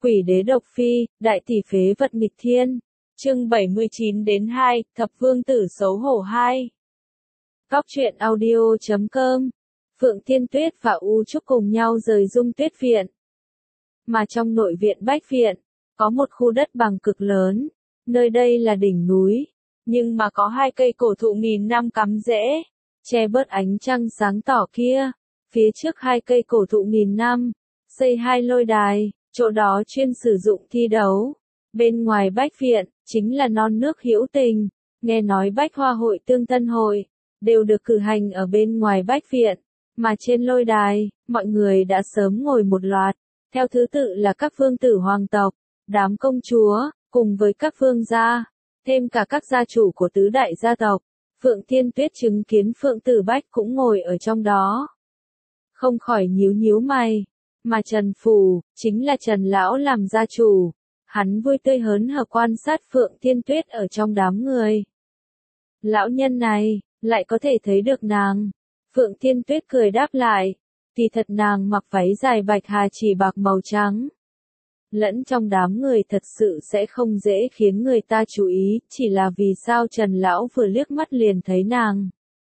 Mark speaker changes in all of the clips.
Speaker 1: Quỷ đế độc phi, đại tỷ phế vật nghịch thiên. Chương 79-2, Thập Vương Tử xấu hổ 2. Góc truyện audio.com. Phượng Thiên Tuyết và U Trúc cùng nhau rời Dung Tuyết Viện. Mà trong nội viện Bách Viện, có một khu đất bằng cực lớn. Nơi đây là đỉnh núi, nhưng mà có hai cây cổ thụ nghìn năm cắm rễ, che bớt ánh trăng sáng tỏ kia. Phía trước hai cây cổ thụ nghìn năm, xây hai lôi đài, chỗ đó chuyên sử dụng thi đấu. Bên ngoài Bách Viện, chính là non nước hữu tình. Nghe nói Bách Hoa hội Tương Tân hội, đều được cử hành ở bên ngoài Bách Viện. Mà trên lôi đài, mọi người đã sớm ngồi một loạt, theo thứ tự là các vương tử hoàng tộc, đám công chúa, cùng với các vương gia, thêm cả các gia chủ của tứ đại gia tộc. Phượng Thiên Tuyết chứng kiến Phượng Tử Bách cũng ngồi ở trong đó. Không khỏi nhíu nhíu mày, mà Trần Phù, chính là Trần Lão làm gia chủ. Hắn vui tươi hớn hở quan sát Phượng Thiên Tuyết ở trong đám người. Lão nhân này, lại có thể thấy được nàng. Phượng Thiên Tuyết cười đáp lại, thì thật nàng mặc váy dài bạch hà chỉ bạc màu trắng. Lẫn trong đám người thật sự sẽ không dễ khiến người ta chú ý, chỉ là vì sao Trần Lão vừa liếc mắt liền thấy nàng.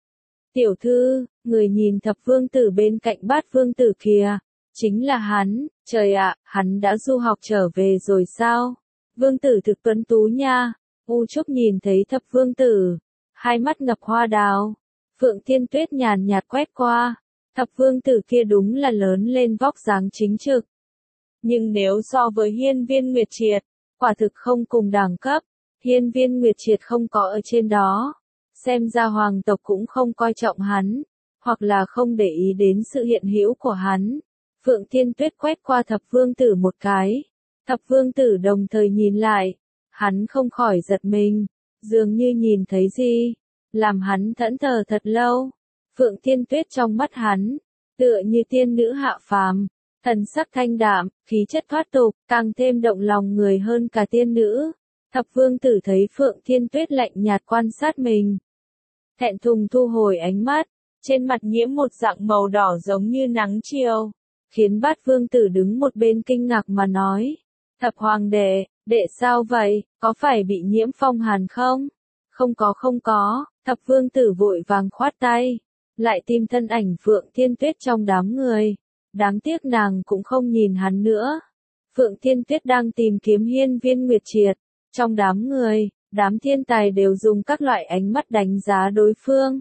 Speaker 1: Tiểu thư, người nhìn Thập Vương Tử bên cạnh Bát Vương Tử kìa, chính là hắn. Trời ạ, hắn đã du học trở về rồi sao? Vương Tử thực tuấn tú nha. U Trúc nhìn thấy Thập Vương Tử, hai mắt ngập hoa đào. Phượng Thiên Tuyết nhàn nhạt quét qua, Thập Vương Tử kia đúng là lớn lên vóc dáng chính trực. Nhưng nếu so với Hiên Viên Nguyệt Triệt, quả thực không cùng đẳng cấp. Hiên Viên Nguyệt Triệt không có ở trên đó, xem ra hoàng tộc cũng không coi trọng hắn, hoặc là không để ý đến sự hiện hữu của hắn. Phượng Thiên Tuyết quét qua Thập Vương Tử một cái. Thập Vương Tử đồng thời nhìn lại, hắn không khỏi giật mình, dường như nhìn thấy gì, làm hắn thẫn thờ thật lâu. Phượng Thiên Tuyết trong mắt hắn, tựa như tiên nữ hạ phàm, thần sắc thanh đạm, khí chất thoát tục, càng thêm động lòng người hơn cả tiên nữ. Thập Vương Tử thấy Phượng Thiên Tuyết lạnh nhạt quan sát mình, thẹn thùng thu hồi ánh mắt, trên mặt nhiễm một dạng màu đỏ giống như nắng chiều, khiến Bát Vương Tử đứng một bên kinh ngạc mà nói, Thập Hoàng đệ, đệ sao vậy, có phải bị nhiễm phong hàn không? Không có, Thập Vương Tử vội vàng khoát tay, lại tìm thân ảnh Phượng Thiên Tuyết trong đám người, đáng tiếc nàng cũng không nhìn hắn nữa. Phượng Thiên Tuyết đang tìm kiếm Hiên Viên Nguyệt Triệt, trong đám người, đám thiên tài đều dùng các loại ánh mắt đánh giá đối phương.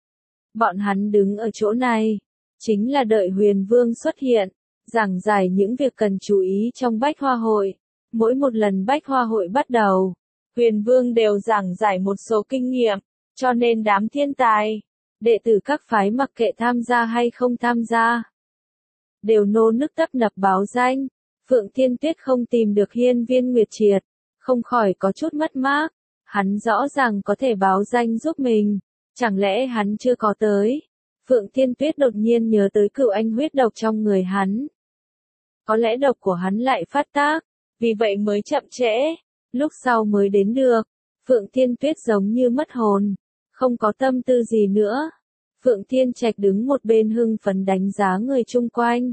Speaker 1: Bọn hắn đứng ở chỗ này, chính là đợi Huyền Vương xuất hiện, giảng giải những việc cần chú ý trong Bách Hoa hội. Mỗi một lần Bách Hoa hội bắt đầu, Huyền Vương đều giảng giải một số kinh nghiệm, cho nên đám thiên tài, đệ tử các phái mặc kệ tham gia hay không tham gia, đều nô nức tấp nập báo danh. Phượng Thiên Tuyết không tìm được Hiên Viên Nguyệt Triệt, không khỏi có chút mất mát. Hắn rõ ràng có thể báo danh giúp mình, chẳng lẽ hắn chưa có tới? Phượng Thiên Tuyết đột nhiên nhớ tới cựu anh huyết độc trong người hắn. Có lẽ độc của hắn lại phát tác, vì vậy mới chậm trễ, lúc sau mới đến được. Phượng Thiên Tuyết giống như mất hồn, không có tâm tư gì nữa. Phượng Thiên Trạch đứng một bên hưng phấn đánh giá người chung quanh.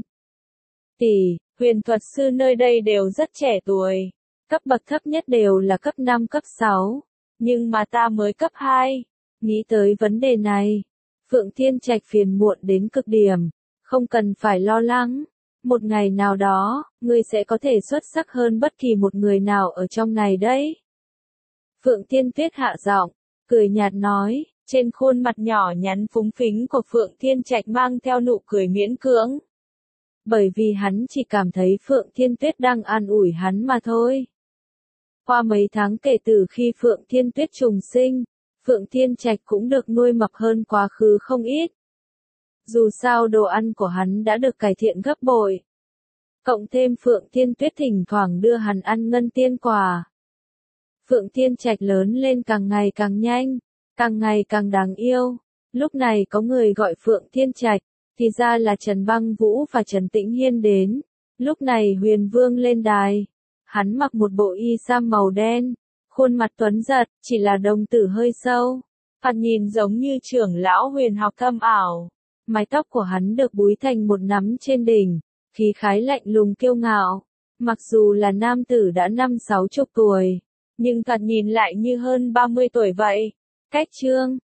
Speaker 1: Tỷ, huyền thuật sư nơi đây đều rất trẻ tuổi, cấp bậc thấp nhất đều là cấp 5 cấp 6, nhưng mà ta mới cấp 2. Nghĩ tới vấn đề này, Phượng Thiên Trạch phiền muộn đến cực điểm, không cần phải lo lắng, một ngày nào đó, ngươi sẽ có thể xuất sắc hơn bất kỳ một người nào ở trong này đấy. Phượng Thiên Tuyết hạ giọng, cười nhạt nói, trên khuôn mặt nhỏ nhắn phúng phính của Phượng Thiên Trạch mang theo nụ cười miễn cưỡng. Bởi vì hắn chỉ cảm thấy Phượng Thiên Tuyết đang an ủi hắn mà thôi. Qua mấy tháng kể từ khi Phượng Thiên Tuyết trùng sinh, Phượng Thiên Trạch cũng được nuôi mập hơn quá khứ không ít. Dù sao đồ ăn của hắn đã được cải thiện gấp bội. Cộng thêm Phượng Thiên Tuyết thỉnh thoảng đưa hắn ăn ngân tiên quả. Phượng Thiên Trạch lớn lên càng ngày càng nhanh, càng ngày càng đáng yêu. Lúc này có người gọi Phượng Thiên Trạch, thì ra là Trần Băng Vũ và Trần Tĩnh Hiên đến. Lúc này Huyền Vương lên đài. Hắn mặc một bộ y sam màu đen, khuôn mặt tuấn giật, chỉ là đồng tử hơi sâu, thoạt nhìn giống như trưởng lão huyền học thâm ảo. Mái tóc của hắn được búi thành một nắm trên đỉnh, khí khái lạnh lùng kiêu ngạo, Mặc dù là nam tử đã 50-60 tuổi, nhưng thoạt nhìn lại như hơn 30 tuổi vậy. Cách Trương